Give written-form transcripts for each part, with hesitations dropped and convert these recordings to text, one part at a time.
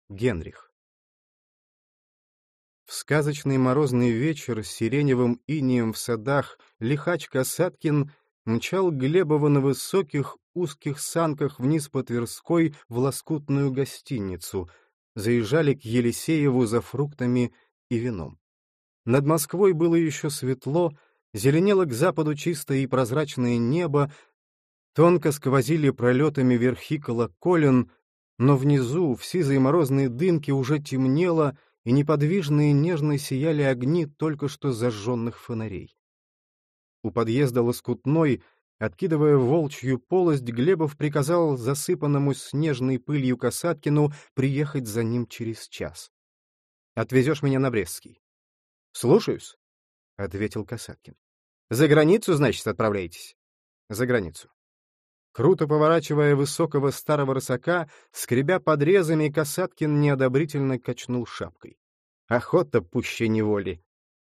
Генрих. В сказочный морозный вечер с сиреневым инеем в садах лихач Касаткин мчал Глебова на высоких узких санках вниз по Тверской в лоскутную гостиницу, заезжали к Елисееву за фруктами и вином. Над Москвой было еще светло, зеленело к западу чистое и прозрачное небо, тонко сквозили пролетами верхи колоколен, но внизу, в сизой морозной дымке, уже темнело, и неподвижные нежно сияли огни только что зажженных фонарей. У подъезда Лоскутной, откидывая волчью полость, Глебов приказал засыпанному снежной пылью Касаткину приехать за ним через час. «Отвезешь меня на Брестский?» «Слушаюсь», — ответил Касаткин. «За границу, значит, отправляетесь?» «За границу». Круто поворачивая высокого старого рысака, скребя подрезами, Касаткин неодобрительно качнул шапкой. Охота пуще неволи.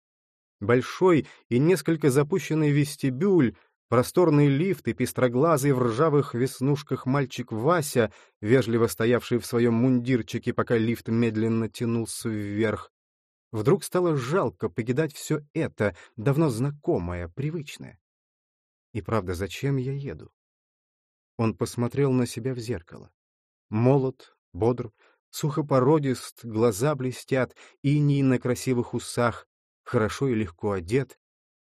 Большой и несколько запущенный вестибюль, просторный лифт и пестроглазый в ржавых веснушках мальчик Вася, вежливо стоявший в своем мундирчике, пока лифт медленно тянулся вверх. Вдруг стало жалко покидать все это, давно знакомое, привычное. И правда, зачем я еду? Он посмотрел на себя в зеркало. Молод, бодр, сухопородист, глаза блестят, иней на красивых усах, хорошо и легко одет.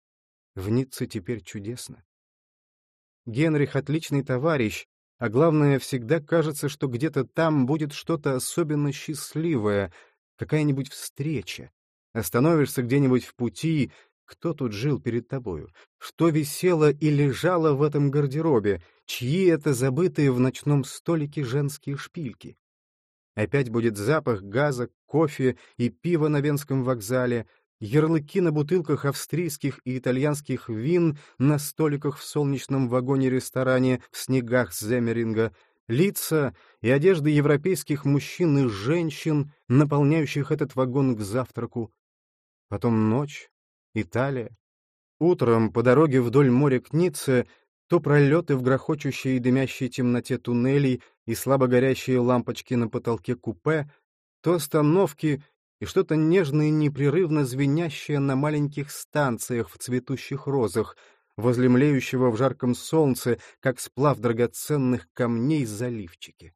В Ницце теперь чудесно. Генрих — отличный товарищ, а главное, всегда кажется, что где-то там будет что-то особенно счастливое, какая-нибудь встреча. Остановишься где-нибудь в пути, кто тут жил перед тобою, что висело и лежало в этом гардеробе, чьи это забытые в ночном столике женские шпильки. Опять будет запах газа, кофе и пива на Венском вокзале, ярлыки на бутылках австрийских и итальянских вин на столиках в солнечном вагоне-ресторане в снегах Земеринга, лица и одежды европейских мужчин и женщин, наполняющих этот вагон к завтраку. Потом ночь, Италия. Утром по дороге вдоль моря к Ницце то пролеты в грохочущей и дымящей темноте туннелей и слабо горящие лампочки на потолке купе, то остановки и что-то нежное и непрерывно звенящее на маленьких станциях в цветущих розах, возле млеющего в жарком солнце, как сплав драгоценных камней, заливчики.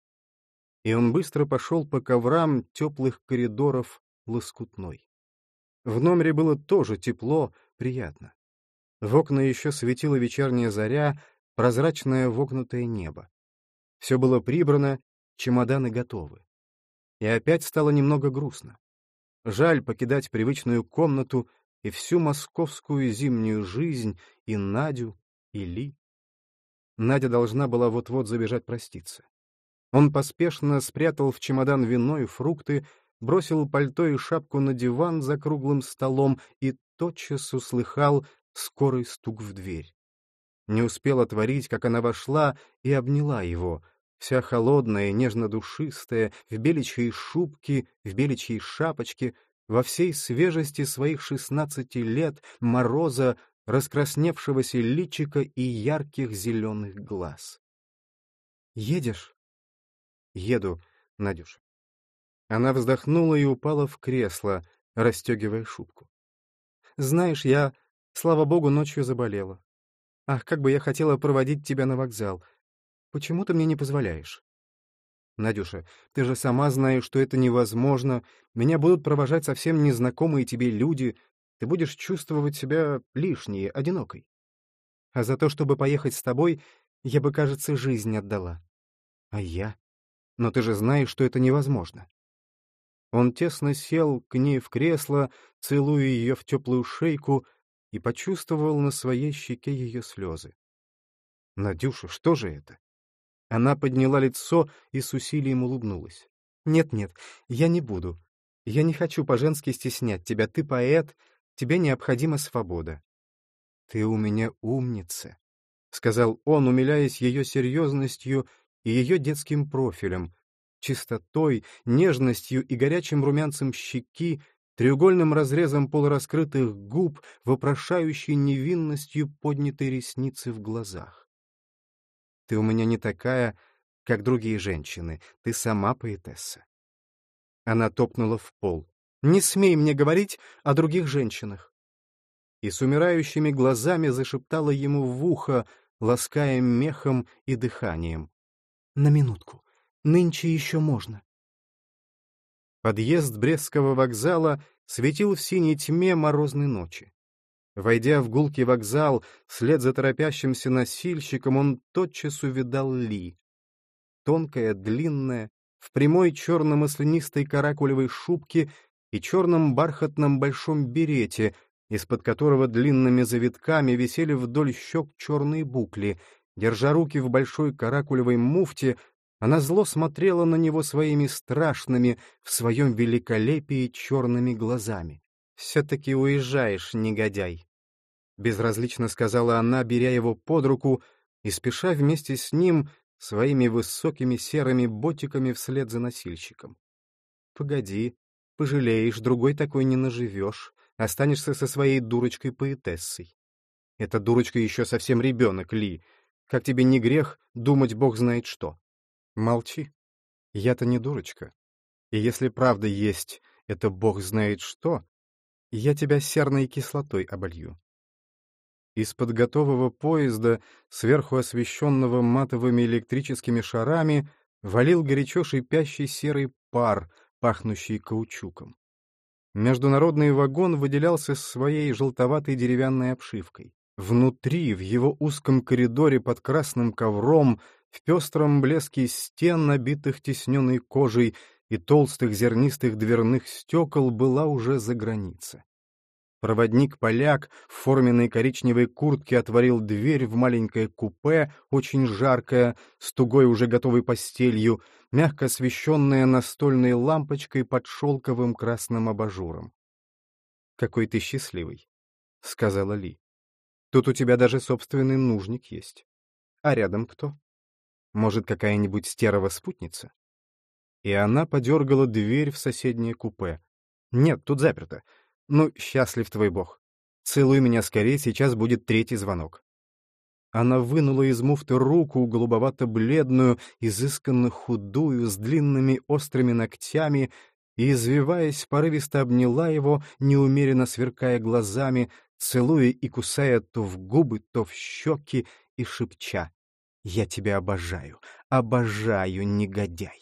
И он быстро пошел по коврам теплых коридоров Лоскутной. В номере было тоже тепло, приятно. В окна еще светила вечерняя заря, прозрачное вогнутое небо. Все было прибрано, чемоданы готовы. И опять стало немного грустно. Жаль покидать привычную комнату и всю московскую зимнюю жизнь, и Надю, и Ли. Надя должна была вот-вот забежать проститься. Он поспешно спрятал в чемодан вино и фрукты, бросил пальто и шапку на диван за круглым столом и тотчас услыхал скорый стук в дверь. Не успел отворить, как она вошла и обняла его, вся холодная, нежно-душистая, в беличьей шубке, в беличьей шапочке, во всей свежести своих 16 лет, мороза, раскрасневшегося личика и ярких зеленых глаз. «Едешь?» «Еду, Надюша». Она вздохнула и упала в кресло, расстегивая шубку. «Знаешь, я, слава богу, ночью заболела. Ах, как бы я хотела проводить тебя на вокзал. Почему ты мне не позволяешь?» «Надюша, ты же сама знаешь, что это невозможно. Меня будут провожать совсем незнакомые тебе люди. Ты будешь чувствовать себя лишней, одинокой. А за то, чтобы поехать с тобой, я бы, кажется, жизнь отдала. А я? Но ты же знаешь, что это невозможно». Он тесно сел к ней в кресло, целуя ее в теплую шейку, и почувствовал на своей щеке ее слезы. «Надюша, что же это?» Она подняла лицо и с усилием улыбнулась. «Нет-нет, я не буду. Я не хочу по-женски стеснять тебя. Ты поэт, тебе необходима свобода». «Ты у меня умница», — сказал он, умиляясь ее серьезностью и ее детским профилем, чистотой, нежностью и горячим румянцем щеки, треугольным разрезом полураскрытых губ, вопрошающей невинностью поднятой ресницы в глазах. «Ты у меня не такая, как другие женщины, ты сама поэтесса. Она топнула в пол. «Не смей мне говорить о других женщинах!» И с умирающими глазами зашептала ему в ухо, лаская мехом и дыханием. «На минутку. Нынче еще можно». Подъезд Брестского вокзала светил в синей тьме морозной ночи. Войдя в гулкий вокзал, вслед за торопящимся носильщиком, он тотчас увидал Ли. Тонкая, длинная, в прямой черно-маслянистой каракулевой шубке и черном бархатном большом берете, из-под которого длинными завитками висели вдоль щек черные букли. Держа руки в большой каракулевой муфте, она зло смотрела на него своими страшными, в своем великолепии черными глазами. «Все-таки уезжаешь, негодяй», — безразлично сказала она, беря его под руку и спеша вместе с ним своими высокими серыми ботиками вслед за носильщиком. «Погоди, пожалеешь, другой такой не наживешь, останешься со своей дурочкой-поэтессой. Эта дурочка еще совсем ребенок, Ли. Как тебе не грех думать бог знает что?» «Молчи. Я-то не дурочка. И если правда есть это бог знает что, я тебя серной кислотой оболью». Из-под готового поезда, сверху освещенного матовыми электрическими шарами, валил горячо шипящий серый пар, пахнущий каучуком. Международный вагон выделялся своей желтоватой деревянной обшивкой. Внутри, в его узком коридоре под красным ковром, в пестром блеске стен, набитых тисненной кожей, и толстых зернистых дверных стекол, была уже заграница. Проводник-поляк в форменной коричневой куртке отворил дверь в маленькое купе, очень жаркое, с тугой уже готовой постелью, мягко освещенное настольной лампочкой под шелковым красным абажуром. «Какой ты счастливый», — сказала Ли. «Тут у тебя даже собственный нужник есть. А рядом кто? Может, какая-нибудь стерва-спутница?» И она подергала дверь в соседнее купе. «Нет, тут заперто. Ну, счастлив твой бог. Целуй меня скорее, сейчас будет третий звонок». Она вынула из муфты руку, голубовато-бледную, изысканно худую, с длинными острыми ногтями, и, извиваясь, порывисто обняла его, неумеренно сверкая глазами, целуя и кусая то в губы, то в щеки, и шепча: «Я тебя обожаю, обожаю, негодяй».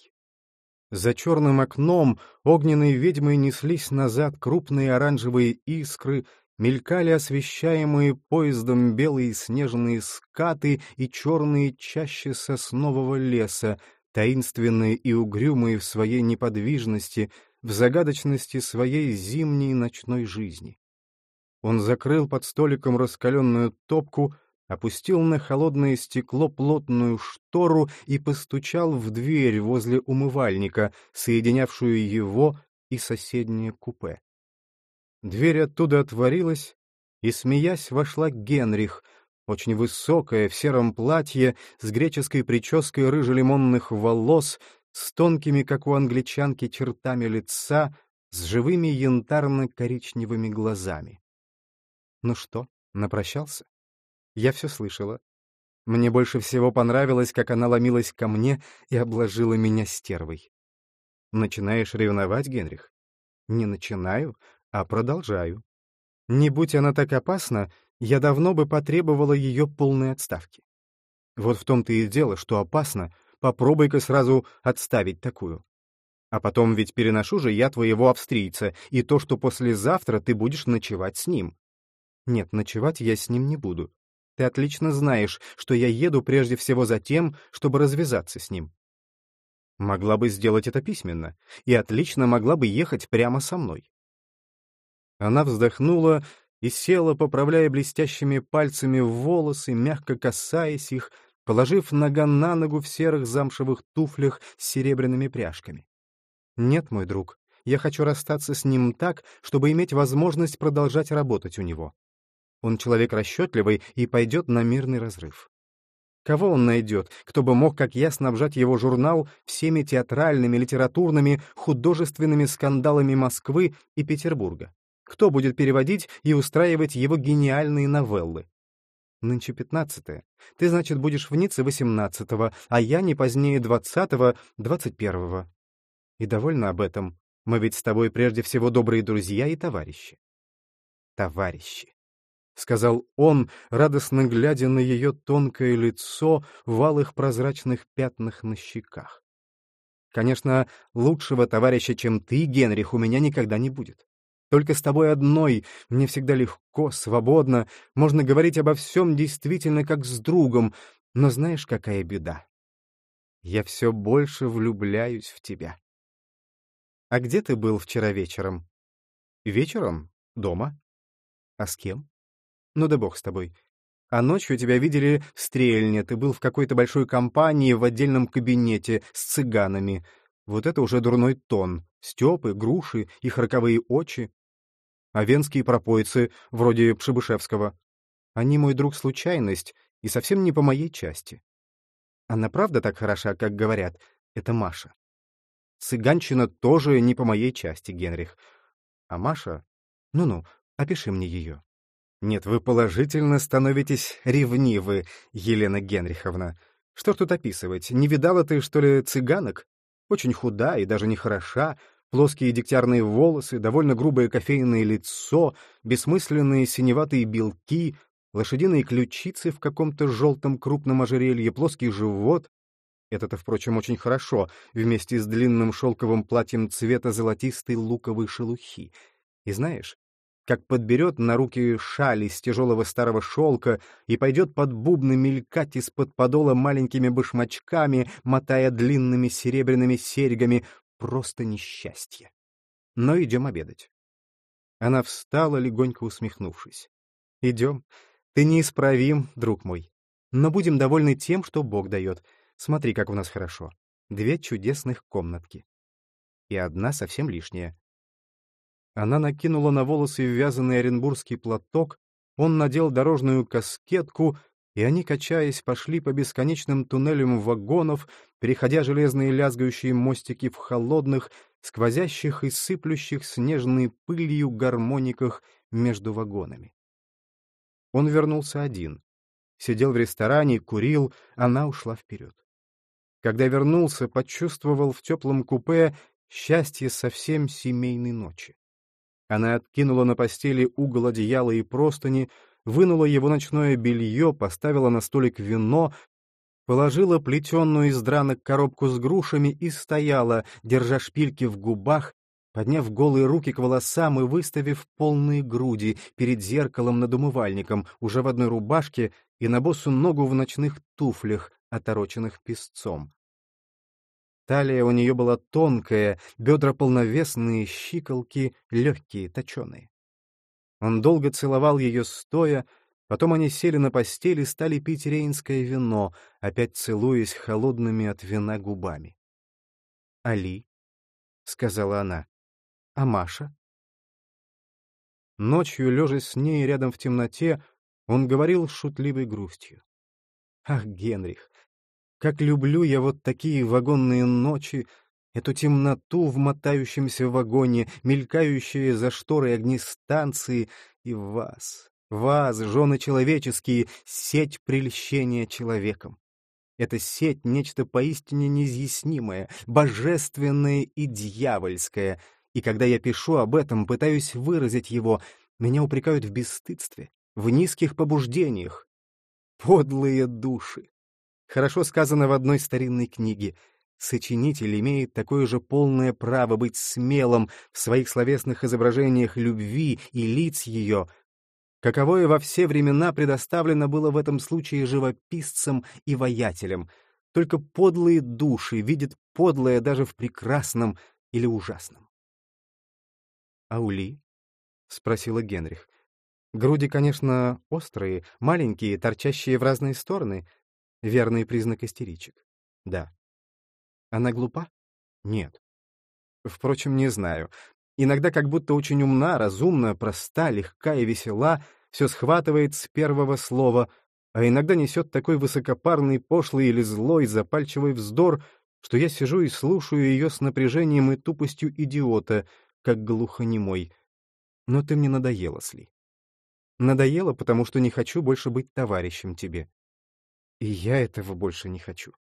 За черным окном огненной ведьмой неслись назад крупные оранжевые искры, мелькали освещаемые поездом белые снежные скаты и черные чащи соснового леса, таинственные и угрюмые в своей неподвижности, в загадочности своей зимней ночной жизни. Он закрыл под столиком раскаленную топку, опустил на холодное стекло плотную штору и постучал в дверь возле умывальника, соединявшую его и соседнее купе. Дверь оттуда отворилась, и, смеясь, вошла Генрих, очень высокая, в сером платье, с греческой прической рыжелимонных волос, с тонкими, как у англичанки, чертами лица, с живыми янтарно-коричневыми глазами. «Ну что, напрощался?» Я все слышала. Мне больше всего понравилось, как она ломилась ко мне и обложила меня стервой. Начинаешь ревновать, Генрих? Не начинаю, а продолжаю. Не будь она так опасна, я давно бы потребовала ее полной отставки. Вот в том-то и дело, что опасно, попробуй-ка сразу отставить такую. А потом ведь переношу же я твоего австрийца, и то, что послезавтра ты будешь ночевать с ним. Нет, ночевать я с ним не буду. Ты отлично знаешь, что я еду прежде всего за тем, чтобы развязаться с ним. Могла бы сделать это письменно, и отлично могла бы ехать прямо со мной. Она вздохнула и села, поправляя блестящими пальцами волосы, мягко касаясь их, положив нога на ногу в серых замшевых туфлях с серебряными пряжками. «Нет, мой друг, я хочу расстаться с ним так, чтобы иметь возможность продолжать работать у него. Он человек расчетливый и пойдет на мирный разрыв. Кого он найдет, кто бы мог, как я, снабжать его журнал всеми театральными, литературными, художественными скандалами Москвы и Петербурга? Кто будет переводить и устраивать его гениальные новеллы? Нынче 15-е. Ты, значит, будешь в Ницце 18-го, а я не позднее 20-го, 21-го. И довольна об этом. Мы ведь с тобой прежде всего добрые друзья и товарищи. Товарищи, — сказал он, радостно глядя на ее тонкое лицо в алых прозрачных пятнах на щеках. Конечно, лучшего товарища, чем ты, Генрих, у меня никогда не будет. Только с тобой одной мне всегда легко, свободно, можно говорить обо всем действительно как с другом, но знаешь, какая беда? Я все больше влюбляюсь в тебя. А где ты был вчера вечером? Вечером? Дома. А с кем? Ну да бог с тобой. А ночью тебя видели в Стрельне, ты был в какой-то большой компании в отдельном кабинете с цыганами. Вот это уже дурной тон. Степы, груши, их роковые очи. А венские пропойцы, вроде Пшебышевского. Они, мой друг, случайность, и совсем не по моей части. Она правда так хороша, как говорят? Это Маша. Цыганщина тоже не по моей части, Генрих. А Маша? Ну-ну, опиши мне ее. Нет, вы положительно становитесь ревнивы, Елена Генриховна. Что ж тут описывать? Не видала ты, что ли, цыганок? Очень худа и даже не хороша, плоские дегтярные волосы, довольно грубое кофейное лицо, бессмысленные синеватые белки, лошадиные ключицы в каком-то желтом крупном ожерелье, плоский живот. Это-то, впрочем, очень хорошо, вместе с длинным шелковым платьем цвета золотистой луковой шелухи. И знаешь, как подберет на руки шаль из тяжелого старого шелка и пойдет под бубны мелькать из-под подола маленькими башмачками, мотая длинными серебряными серьгами, просто несчастье. Но идем обедать. Она встала, легонько усмехнувшись. Идем. Ты неисправим, друг мой. Но будем довольны тем, что Бог дает. Смотри, как у нас хорошо. 2 чудесных комнатки. И одна совсем лишняя. Она накинула на волосы вязаный оренбургский платок, он надел дорожную каскетку, и они, качаясь, пошли по бесконечным туннелям вагонов, переходя железные лязгающие мостики в холодных, сквозящих и сыплющих снежной пылью гармониках между вагонами. Он вернулся один. Сидел в ресторане, курил, она ушла вперед. Когда вернулся, почувствовал в теплом купе счастье совсем семейной ночи. Она откинула на постели угол одеяла и простыни, вынула его ночное белье, поставила на столик вино, положила плетеную из дранок коробку с грушами и стояла, держа шпильки в губах, подняв голые руки к волосам и выставив полные груди перед зеркалом над умывальником, уже в одной рубашке и на босу ногу в ночных туфлях, отороченных песцом. Талия у нее была тонкая, бедра полновесные, щиколки легкие, точеные. Он долго целовал ее стоя, потом они сели на постель и стали пить рейнское вино, опять целуясь холодными от вина губами. «Али», — сказала она, — «а Маша?» Ночью, лежа с ней рядом в темноте, он говорил с шутливой грустью. «Ах, Генрих, как люблю я вот такие вагонные ночи, эту темноту в мотающемся вагоне, мелькающие за шторой огни станции, и вас, жены человеческие, сеть прельщения человеком. Эта сеть — нечто поистине неизъяснимое, божественное и дьявольское, и когда я пишу об этом, пытаюсь выразить его, меня упрекают в бесстыдстве, в низких побуждениях. Подлые души! Хорошо сказано в одной старинной книге: сочинитель имеет такое же полное право быть смелым в своих словесных изображениях любви и лиц ее, каковое во все времена предоставлено было в этом случае живописцам и воятелям. Только подлые души видят подлое даже в прекрасном или ужасном. «Аули?» — спросила Генрих. «Груди, конечно, острые, маленькие, торчащие в разные стороны. Верный признак истеричек. Да. Она глупа? Нет. Впрочем, не знаю. Иногда как будто очень умна, разумна, проста, легка и весела, все схватывает с первого слова, а иногда несет такой высокопарный, пошлый или злой, запальчивый вздор, что я сижу и слушаю ее с напряжением и тупостью идиота, как глухонемой. Но ты мне надоела, Сли. Надоела, потому что не хочу больше быть товарищем тебе. И я этого больше не хочу.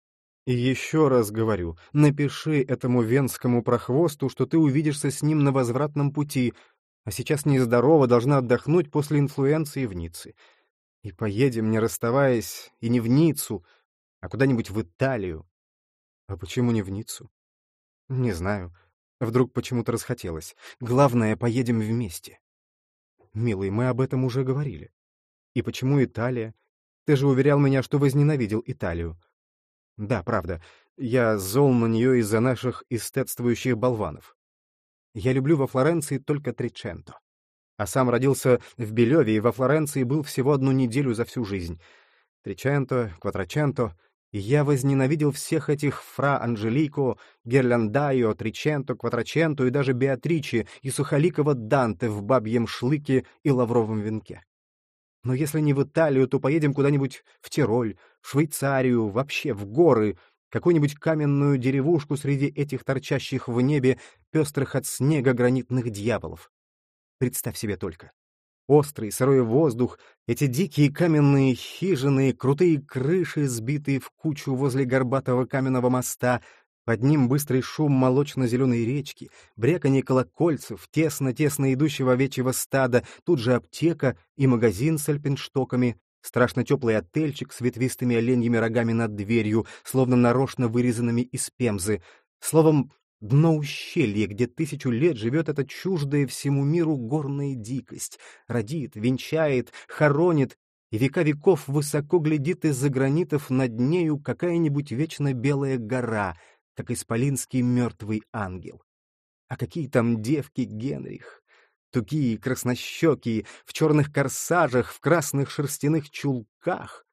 И еще раз говорю, напиши этому венскому прохвосту, что ты увидишься с ним на возвратном пути, а сейчас нездорова, должна отдохнуть после инфлюенции в Ницце. И поедем, не расставаясь, и не в Ниццу, а куда-нибудь в Италию. А почему не в Ниццу? Не знаю. Вдруг почему-то расхотелось. Главное, поедем вместе. Милый, мы об этом уже говорили. И почему Италия? Ты же уверял меня, что возненавидел Италию. Да, правда. Я зол на нее из-за наших эстетствующих болванов. Я люблю во Флоренции только Триченто. А сам родился в Белеве и во Флоренции был всего 1 неделю за всю жизнь. Триченто, Кватраченто. И я возненавидел всех этих фра Анджелико, Герландайо, Триченто, Кватраченто и даже Беатриче и сухоликого Данте в бабьем шлыке и лавровом венке. Но если не в Италию, то поедем куда-нибудь в Тироль, в Швейцарию, вообще в горы, какую-нибудь каменную деревушку среди этих торчащих в небе пестрых от снега гранитных дьяволов. Представь себе только. Острый, сырой воздух, эти дикие каменные хижины, крутые крыши, сбитые в кучу возле горбатого каменного моста, под ним быстрый шум молочно-зеленой речки, бряканье колокольцев, тесно-тесно идущего овечьего стада, тут же аптека и магазин с альпинштоками, страшно теплый отельчик с ветвистыми оленьими рогами над дверью, словно нарочно вырезанными из пемзы. Словом, дно ущелья, где 1000 лет живет эта чуждая всему миру горная дикость, родит, венчает, хоронит, и века веков высоко глядит из-за гранитов над нею какая-нибудь вечно белая гора, как исполинский мертвый ангел. А какие там девки, Генрих! Тугие, краснощекие, в черных корсажах, в красных шерстяных чулках.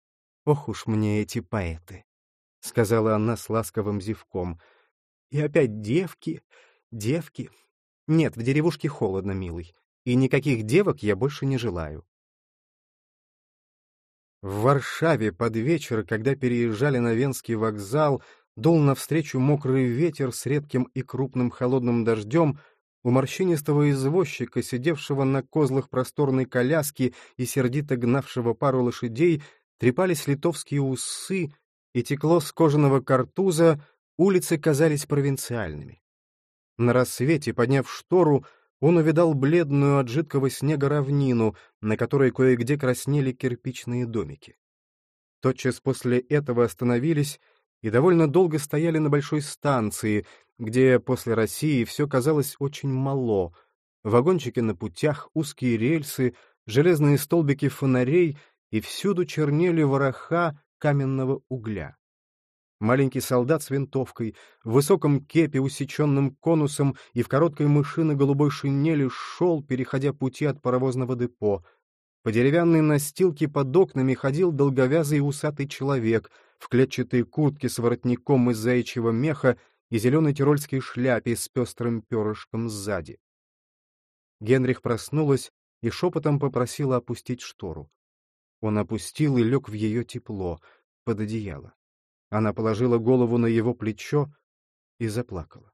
Ох уж мне эти поэты! — сказала она с ласковым зевком. И опять девки, девки. Нет, в деревушке холодно, милый, и никаких девок я больше не желаю. В Варшаве под вечер, когда переезжали на Венский вокзал, дул навстречу мокрый ветер с редким и крупным холодным дождем, у морщинистого извозчика, сидевшего на козлах просторной коляски и сердито гнавшего пару лошадей, трепались литовские усы, и текло с кожаного картуза, улицы казались провинциальными. На рассвете, подняв штору, он увидал бледную от жидкого снега равнину, на которой кое-где краснели кирпичные домики. Тотчас после этого остановились и довольно долго стояли на большой станции, где после России все казалось очень мало. Вагончики на путях, узкие рельсы, железные столбики фонарей, и всюду чернели вороха каменного угля. Маленький солдат с винтовкой, в высоком кепе, усеченным конусом и в короткой мышино-голубой шинели шел, переходя пути от паровозного депо. По деревянной настилке под окнами ходил долговязый усатый человек в клетчатой куртке с воротником из заячьего меха и зеленой тирольской шляпе с пестрым перышком сзади. Генрих проснулась и шепотом попросила опустить штору. Он опустил и лег в ее тепло, под одеяло. Она положила голову на его плечо и заплакала.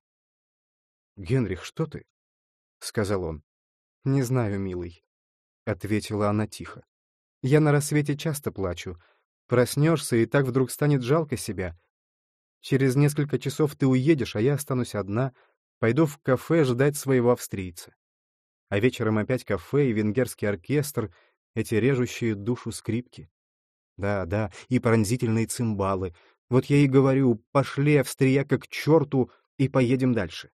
— Генрих, что ты? — сказал он. — Не знаю, милый, — ответила она тихо. — Я на рассвете часто плачу. Проснешься, и так вдруг станет жалко себя. Через несколько часов ты уедешь, а я останусь одна, пойду в кафе ждать своего австрийца. А вечером опять кафе и венгерский оркестр, эти режущие душу скрипки. Да, да, и пронзительные цимбалы. Вот я и говорю, пошли, австрияка, к черту, и поедем дальше.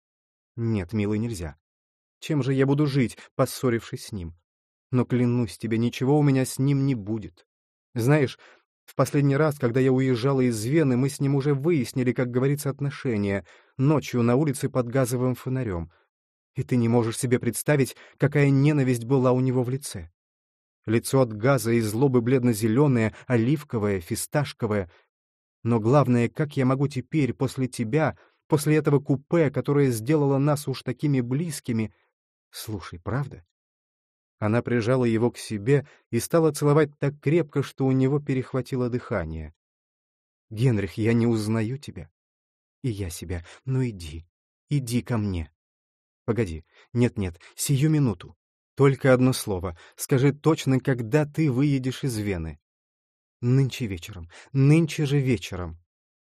Нет, милый, нельзя. Чем же я буду жить, поссорившись с ним? Но клянусь тебе, ничего у меня с ним не будет. Знаешь, в последний раз, когда я уезжала из Вены, мы с ним уже выяснили, как говорится, отношения, ночью на улице под газовым фонарем. И ты не можешь себе представить, какая ненависть была у него в лице. Лицо от газа и злобы бледно-зеленое, оливковое, фисташковое. Но главное, как я могу теперь, после тебя, после этого купе, которое сделало нас уж такими близкими... Слушай, правда? Она прижала его к себе и стала целовать так крепко, что у него перехватило дыхание. «Генрих, я не узнаю тебя. И я себя. Ну иди, иди ко мне. Погоди, нет-нет, сию минуту. Только одно слово. Скажи точно, когда ты выедешь из Вены. Нынче вечером, нынче же вечером.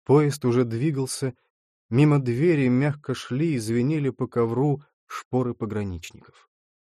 Поезд уже двигался, мимо двери мягко шли и звенели по ковру шпоры пограничников.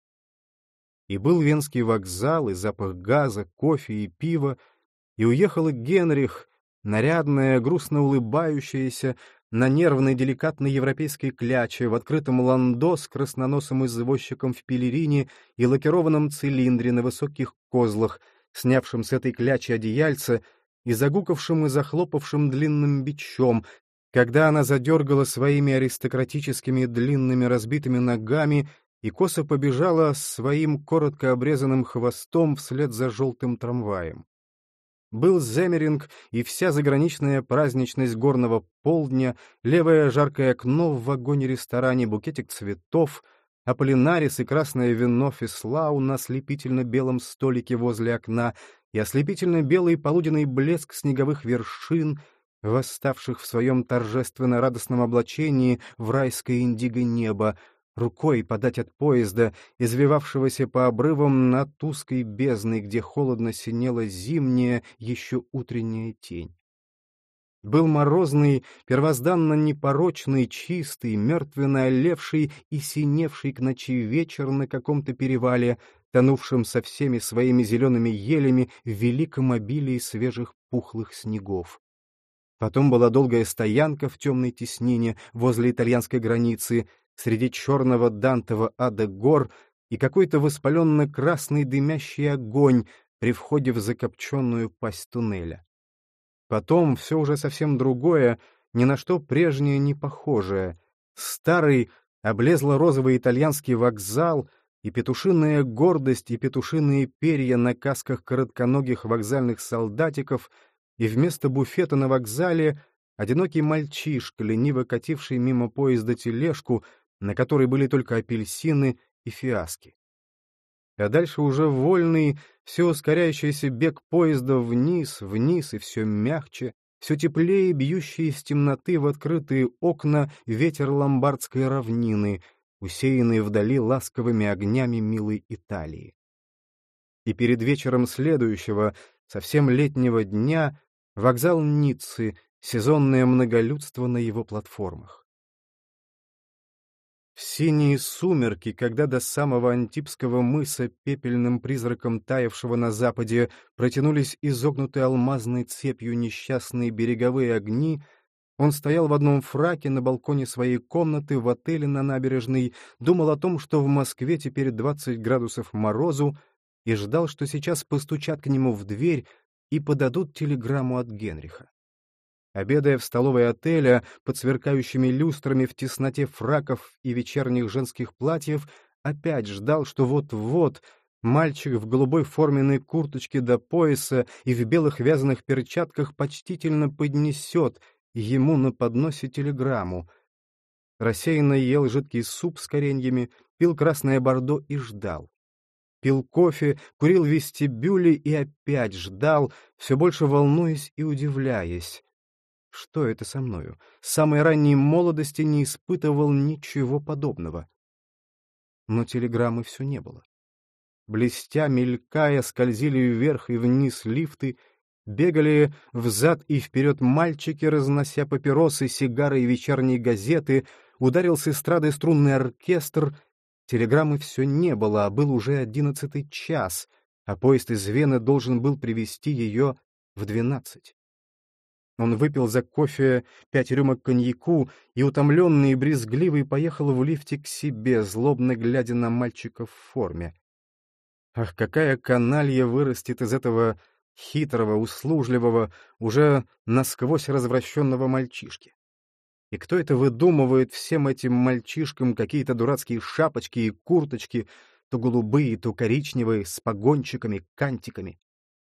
И был Венский вокзал, и запах газа, кофе и пива, и уехала Генрих, нарядная, грустно улыбающаяся, на нервной деликатной европейской кляче, в открытом ландо с красноносым извозчиком в пелерине и лакированном цилиндре на высоких козлах, снявшим с этой клячи одеяльце и загукавшим и захлопавшим длинным бичом, когда она задергала своими аристократическими длинными разбитыми ногами и косо побежала своим коротко обрезанным хвостом вслед за желтым трамваем. Был Земеринг и вся заграничная праздничность горного полдня, левое жаркое окно в вагоне-ресторане, букетик цветов, аполлинарис и красное вино Феслау на ослепительно-белом столике возле окна и ослепительно-белый полуденный блеск снеговых вершин, восставших в своем торжественно-радостном облачении в райское индиго-небо, рукой подать от поезда, извивавшегося по обрывам над узкой бездной, где холодно синела зимняя, еще утренняя тень. Был морозный, первозданно непорочный, чистый, мертвенно олевший и синевший к ночи вечер на каком-то перевале, тонувшем со всеми своими зелеными елями в великом обилии свежих пухлых снегов. Потом была долгая стоянка в темной теснине возле итальянской границы, среди черного дантова ада гор и какой-то воспаленно-красный дымящий огонь при входе в закопченную пасть туннеля. Потом все уже совсем другое, ни на что прежнее не похожее. Старый, облезло-розовый итальянский вокзал и петушиная гордость и петушиные перья на касках коротконогих вокзальных солдатиков, и вместо буфета на вокзале одинокий мальчишка, лениво кативший мимо поезда тележку, на которой были только апельсины и фиаски. А дальше уже вольный, все ускоряющийся бег поезда вниз, вниз и все мягче, все теплее бьющий из темноты в открытые окна ветер ломбардской равнины, усеянный вдали ласковыми огнями милой Италии. И перед вечером следующего, совсем летнего дня, вокзал Ниццы, сезонное многолюдство на его платформах. В синие сумерки, когда до самого Антибского мыса, пепельным призраком таявшего на западе, протянулись изогнутые алмазной цепью несчастные береговые огни, он стоял в одном фраке на балконе своей комнаты в отеле на набережной, думал о том, что в Москве теперь 20 градусов морозу, и ждал, что сейчас постучат к нему в дверь и подадут телеграмму от Генриха. Обедая в столовой отеля под сверкающими люстрами в тесноте фраков и вечерних женских платьев, опять ждал, что вот-вот мальчик в голубой форменной курточке до пояса и в белых вязаных перчатках почтительно поднесет ему на подносе телеграмму. Рассеянно ел жидкий суп с кореньями, пил красное бордо и ждал. Пил кофе, курил в вестибюле и опять ждал, все больше волнуясь и удивляясь. Что это со мною? С самой ранней молодости не испытывал ничего подобного. Но телеграммы все не было. Блестя, мелькая, скользили вверх и вниз лифты, бегали взад и вперед мальчики, разнося папиросы, сигары и вечерние газеты, ударил с эстрады струнный оркестр. Телеграммы все не было, а был уже 11 час, а поезд из Вены должен был привезти ее в 12. Он выпил за кофе 5 рюмок коньяку и, утомленный и брезгливый, поехал в лифте к себе, злобно глядя на мальчика в форме. Ах, какая каналья вырастет из этого хитрого, услужливого, уже насквозь развращенного мальчишки! И кто это выдумывает всем этим мальчишкам какие-то дурацкие шапочки и курточки, то голубые, то коричневые, с погончиками, кантиками?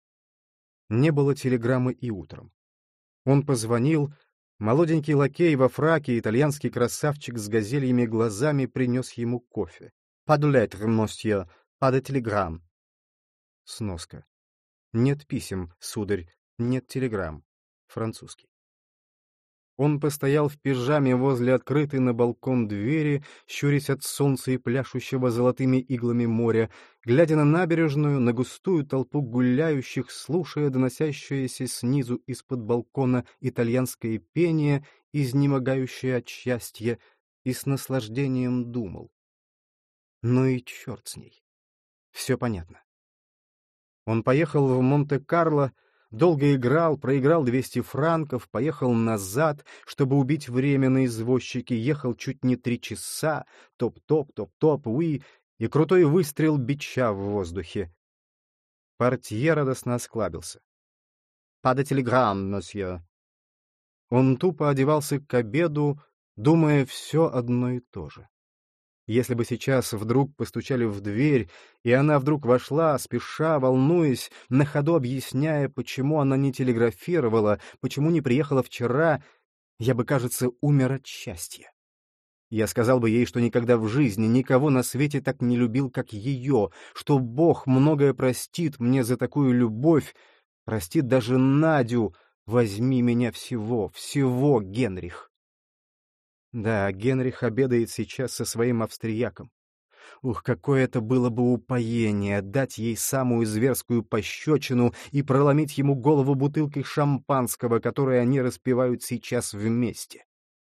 Не было телеграммы и утром. Он позвонил, молоденький лакей во фраке, итальянский красавчик с газельями глазами принес ему кофе. «Pas de lettres, monsieur, pas de télégramme». Сноска. Нет писем, сударь, нет телеграмм. Французский. Он постоял в пижаме возле открытой на балкон двери, щурясь от солнца и пляшущего золотыми иглами моря, глядя на набережную, на густую толпу гуляющих, слушая доносящееся снизу из-под балкона итальянское пение, изнемогающее от счастья, и с наслаждением думал. Ну и черт с ней. Все понятно. Он поехал в Монте-Карло, долго играл, проиграл 200 франков, поехал назад, чтобы убить время на извозчике, ехал чуть не 3 часа, топ-топ, топ-топ, уи, и крутой выстрел бича в воздухе. Портье радостно осклабился. «Pas de телеграмм, мосье». Он тупо одевался к обеду, думая все одно и то же. Если бы сейчас вдруг постучали в дверь, и она вдруг вошла, спеша, волнуясь, на ходу объясняя, почему она не телеграфировала, почему не приехала вчера, я бы, кажется, умер от счастья. Я сказал бы ей, что никогда в жизни никого на свете так не любил, как ее, что Бог многое простит мне за такую любовь, простит даже Надю, возьми меня всего, всего, Генрих. Да, Генрих обедает сейчас со своим австрияком. Ух, какое это было бы упоение — дать ей самую зверскую пощечину и проломить ему голову бутылкой шампанского, которое они распивают сейчас вместе.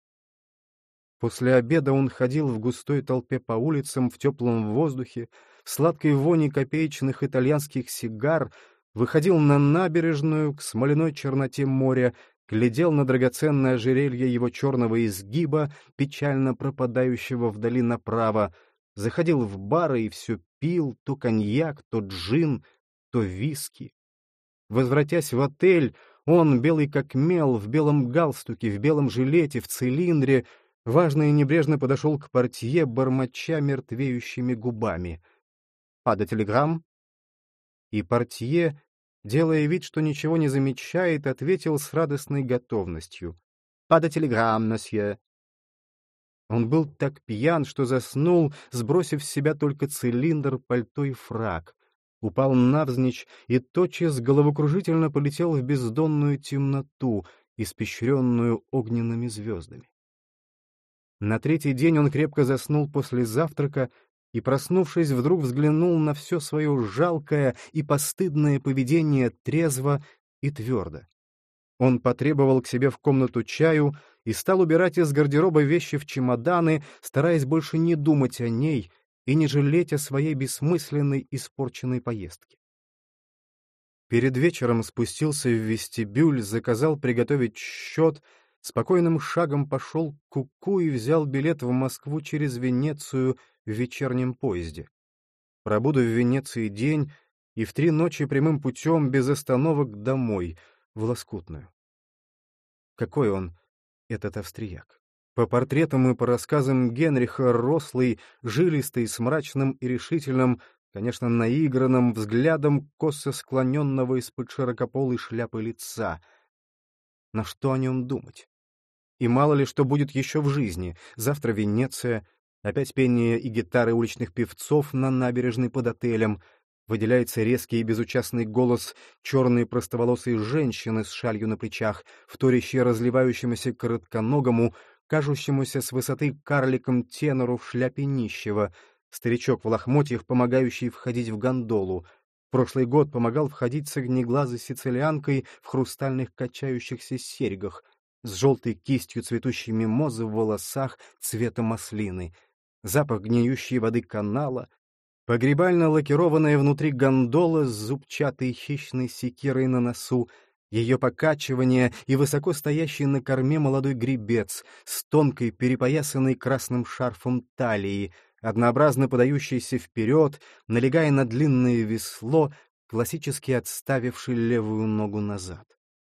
После обеда он ходил в густой толпе по улицам, в теплом воздухе, в сладкой вони копеечных итальянских сигар, выходил на набережную к смоляной черноте моря, глядел на драгоценное ожерелье его черного изгиба, печально пропадающего вдали направо, заходил в бары и все пил, то коньяк, то джин, то виски. Возвратясь в отель, он, белый как мел, в белом галстуке, в белом жилете, в цилиндре, важно и небрежно подошел к портье, бормоча мертвеющими губами. «Pas de телеграмм?» И портье, делая вид, что ничего не замечает, ответил с радостной готовностью. «Pas de телеграмм, мосье». Он был так пьян, что заснул, сбросив с себя только цилиндр, пальто и фрак. Упал навзничь и тотчас головокружительно полетел в бездонную темноту, испещренную огненными звездами. На третий день он крепко заснул после завтрака и, проснувшись, вдруг взглянул на все свое жалкое и постыдное поведение трезво и твердо. Он потребовал к себе в комнату чаю и стал убирать из гардероба вещи в чемоданы, стараясь больше не думать о ней и не жалеть о своей бессмысленной испорченной поездке. Перед вечером спустился в вестибюль, заказал приготовить счет, спокойным шагом пошел к Куку и взял билет в Москву через Венецию в вечернем поезде. Пробуду в Венеции день и в 3 ночи прямым путем без остановок домой, в Лоскутную. Какой он, этот австрияк? По портретам и по рассказам Генриха рослый, жилистый, с мрачным и решительным, конечно, наигранным взглядом косо склоненного из-под широкополой шляпы лица. На что о нем думать? И мало ли что будет еще в жизни. Завтра Венеция, опять пение и гитары уличных певцов на набережной под отелем. Выделяется резкий и безучастный голос черной простоволосой женщины с шалью на плечах, вторящей разливающемуся коротконогому, кажущемуся с высоты карликом тенору в шляпе нищего, старичок в лохмотьях, помогающий входить в гондолу. Прошлый год помогал входить с огнеглазой сицилианкой в хрустальных качающихся серьгах, с желтой кистью цветущей мимозы в волосах цвета маслины, запах гниющей воды канала, погребально лакированная внутри гондола с зубчатой хищной секирой на носу, ее покачивание и высоко стоящий на корме молодой гребец с тонкой, перепоясанной красным шарфом талии, однообразно подающийся вперед, налегая на длинное весло, классически отставивший левую ногу назад.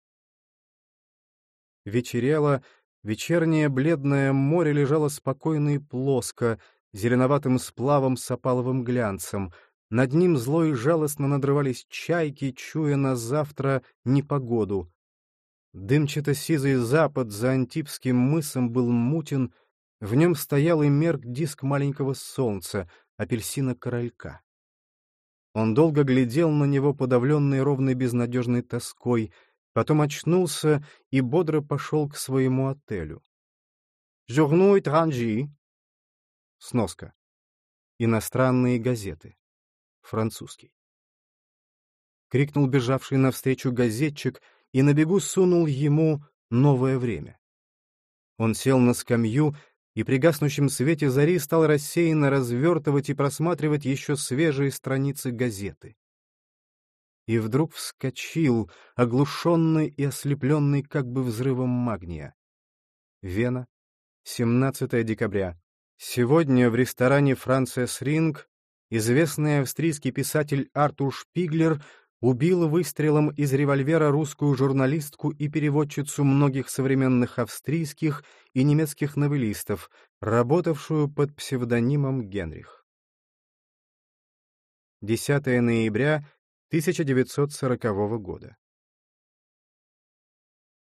Вечерело, вечернее бледное море лежало спокойно и плоско, зеленоватым сплавом с опаловым глянцем. Над ним зло и жалостно надрывались чайки, чуя на завтра непогоду. Дымчато-сизый запад за Антибским мысом был мутен, в нем стоял и мерк диск маленького солнца, апельсина-королька. Он долго глядел на него, подавленный ровной безнадежной тоской, Потом очнулся и бодро пошел к своему отелю. «Journaux étrangers». Сноска. Иностранные газеты. Французский. Крикнул бежавший навстречу газетчик и на бегу сунул ему «Новое время». Он сел на скамью и при гаснущем свете зари стал рассеянно развертывать и просматривать еще свежие страницы газеты. И вдруг вскочил, оглушенный и ослепленный как бы взрывом магния. Вена, 17 декабря. Сегодня в ресторане «Франциас Ринг» известный австрийский писатель Артур Шпиглер убил выстрелом из револьвера русскую журналистку и переводчицу многих современных австрийских и немецких новеллистов, работавшую под псевдонимом Генрих. 10 ноября 1940 года.